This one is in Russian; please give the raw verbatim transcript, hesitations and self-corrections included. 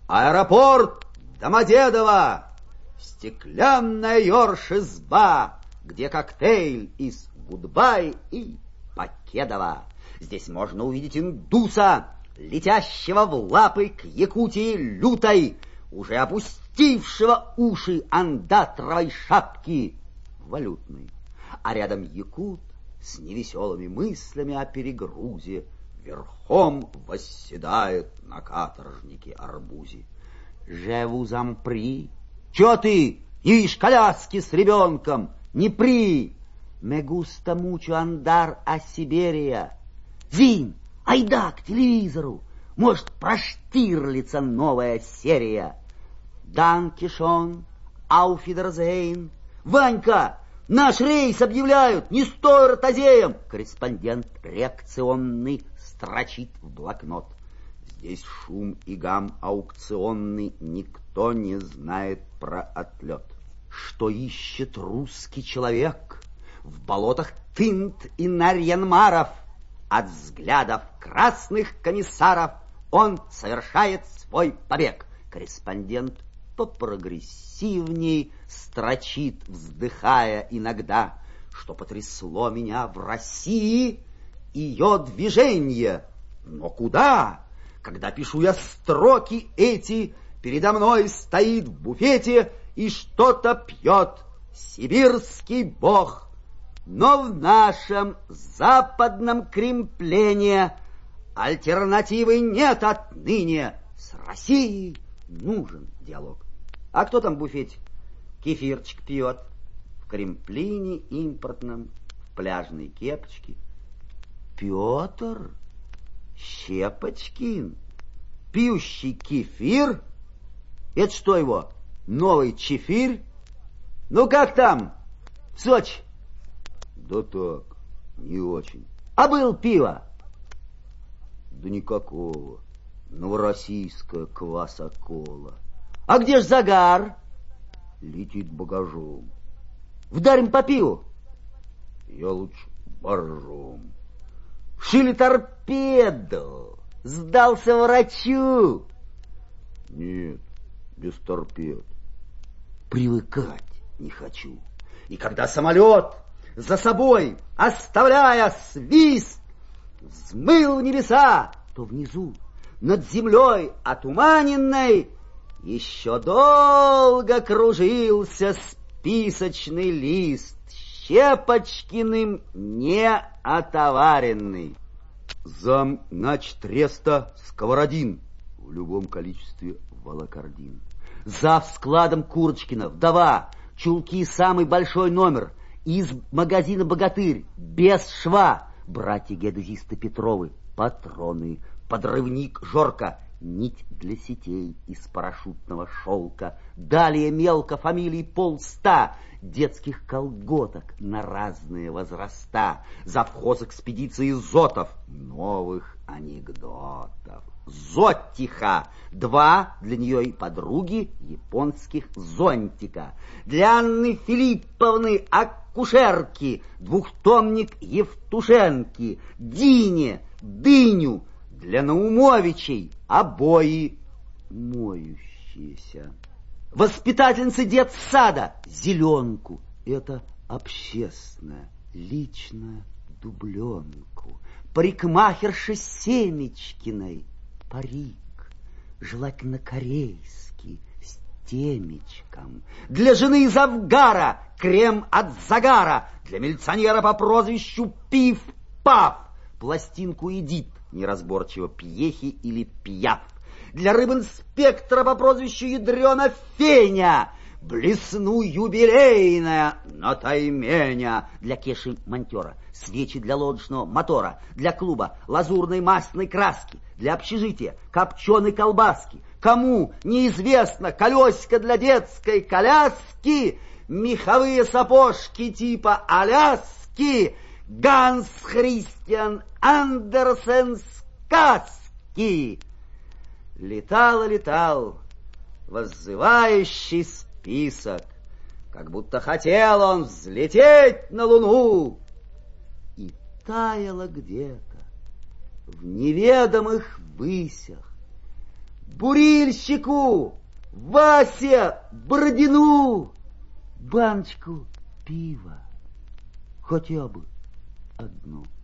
Аэропорт Домодедово, стеклянная ёрш-изба, где коктейль из Гудбай и Покедова. Здесь можно увидеть индуса, летящего в лапы к Якутии лютой, уже опустившего уши андатровой шапки валютной. А рядом якут с невеселыми мыслями о перегрузе верхом восседает на каторжнике-арбузе. «Живу зампри». «Чё ты? Не видишь коляски с ребенком? Не при! Me gusta mucho andar a Siberia». «Зин, айда к телевизору, может, проштирлица новая серия». «Данки шон, ауфидерзейн». «Ванька, наш рейс объявляют, не стой ротозеем». Корреспондент реакционный строчит в блокнот. Здесь шум и гам аукционный, никто не знает про отлет. Что ищет русский человек в болотах Тынт и Нарьянмаров? От взглядов красных комиссаров он совершает свой побег. Корреспондент попрогрессивней строчит, вздыхая иногда, что потрясло меня в России ее движение. Но куда? Когда пишу я строки эти, передо мной стоит в буфете и что-то пьет сибирский бог. Но в нашем западном Кремплене альтернативы нет отныне. С Россией нужен диалог. А кто там в буфете? Кефирчик пьет. В Кремплине импортном, в пляжной кепочке. Петр Щепочкин, пьющий кефир? Это что его, новый чефирь? Ну как там, в Сочи? Да так, не очень. А был пиво? Да никакого. Новороссийская кваса-кола. А где ж загар? Летит багажом. Вдарим по пиву? Я лучше боржом. Шили торпеду. Сдался врачу. Нет, без торпед. Привыкать не хочу. И когда самолет за собой, оставляя свист, взмыл небеса, то внизу, над землей отуманенной, еще долго кружился списочный лист, Щепочкиным не отоваренный. Зам начтреста Сковородин, в любом количестве волокордин. Зав складом Курочкина, вдова, чулки самый большой номер, из магазина «Богатырь», без шва, братья-геодезисты Петровы, патроны, подрывник Жорка, нить для сетей из парашютного шелка, далее мелко фамилий полста, детских колготок на разные возраста, завхоз экспедиции Зотов, новых анекдотов. Зоттиха, два для нее и подруги японских зонтика, для Анны Филипповны акушерки, двухтомник Евтушенки, Дине, дыню, для Наумовичей обои моющиеся. Воспитательницы детсада зеленку. Это общественное, личное дубленку. Парикмахерши Семечкиной парик, желательно корейский, с темечком. Для жены из Авгара крем от загара. Для милиционера по прозвищу Пиф-Паф пластинку Эдит, неразборчиво Пьехи или Пьяф. Для рыбинспектора по прозвищу Ядрена Феня блесну юбилейная на тайменя. Для Кеши монтера свечи для лодочного мотора. Для клуба лазурной масляной краски. Для общежития копченой колбаски. Кому неизвестно, колесико для детской коляски, меховые сапожки типа Аляски, Ганс Христиан Андерсен сказки. Летал и летал воззывающий список, как будто хотел он взлететь на Луну, и таяло где-то в неведомых высях бурильщику, Вася Бородину баночку пива, хотя бы одну.